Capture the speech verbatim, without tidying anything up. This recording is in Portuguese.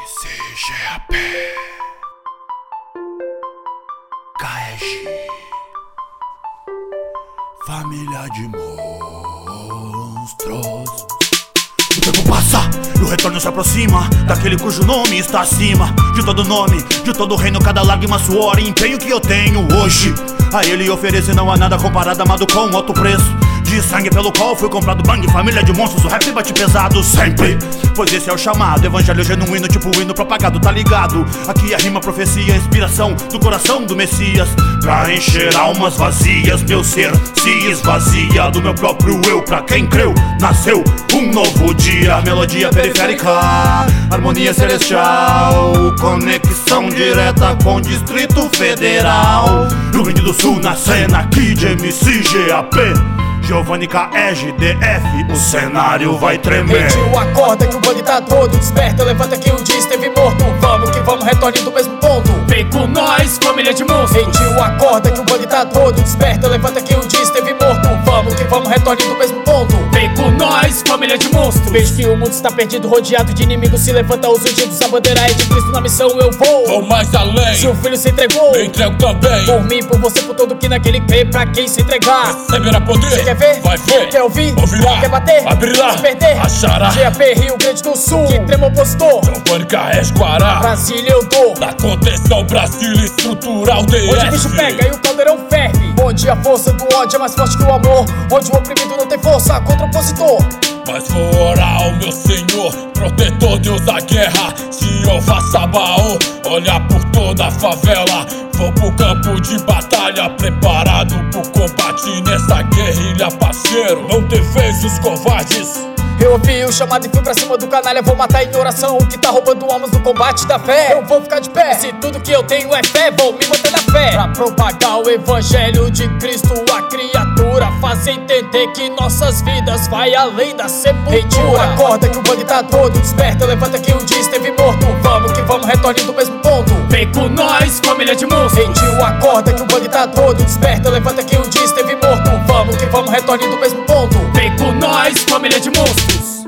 C G A P K S Família de monstros. O tempo passa e o retorno se aproxima daquele cujo nome está acima de todo nome, de todo reino, cada lágrima, suor e empenho que eu tenho hoje. A ele oferecer não há nada comparado, amado com alto preço de sangue pelo qual foi comprado bang, família de monstros, o rap bate pesado sempre. Pois esse é o chamado, evangelho genuíno, tipo o hino propagado, tá ligado? Aqui a rima, profecia, inspiração do coração do Messias. Pra encher almas vazias, meu ser se esvazia do meu próprio eu. Pra quem creu, nasceu um novo dia. Melodia periférica, harmonia celestial, conexão direta com o Distrito Federal. Rio Grande do Sul na cena, Kid M C G A P Giovanni K E G D F, o cenário vai tremer. Reitinho, acorda que o bug tá todo, desperta, levanta que um dia esteve morto. Vamos que vamos, retorne do mesmo ponto. Vem com nós, família de monstros. Reitinho, acorda que o bug tá todo, desperta, levanta que um dia esteve morto. Vamos que vamos, retorne do mesmo ponto. Vem com nós, família de monstros. Vejo que o mundo está perdido, rodeado de inimigos, se levanta os ungidos, a bandeira é de Cristo, na missão eu vou. Vou mais além, se o filho se entregou, eu entrego também. Por mim, por você, por todo que naquele crê, pra quem se entregar. Receberá poder, você quer ver? Vai ver, quer ouvir? Ouvirá, quer bater? abrirá, se perder? achará. G A P Rio Grande do Sul, que trema opositor. Giovanni K E G Guará, Brasília eu dou. na contenção Brasil estrutural D F. Onde o bicho pega e o caldeirão ferve. Onde a força do ódio é mais forte que o amor. Onde o oprimido não tem força contra o opositor. Mas vou orar ao meu Senhor, protetor, Deus da guerra, Jeová Sabaô, olha por toda a favela. Vou pro campo de batalha, preparado pro combate nessa guerrilha, parceiro. Não tem vez os covardes. Eu ouvi o chamado e fui pra cima do canalha. Vou matar em oração o que tá roubando almas no combate da fé. Eu vou ficar de pé, se tudo que eu tenho é fé, vou me manter na fé. Pra propagar o evangelho de Cristo, a criatura, fazer entender que nossas vidas vai além da sepultura. Reitinho, acorda que o bug tá todo, desperta, levanta que um dia esteve morto. Vamos que vamos, retorne do mesmo ponto. Vem com nós, família de monstros. Reitinho, acorda que o bug tá todo, desperta, levanta que um dia esteve morto. Vamos que vamos, retorne do mesmo ponto. Vem com nós, família de monstros.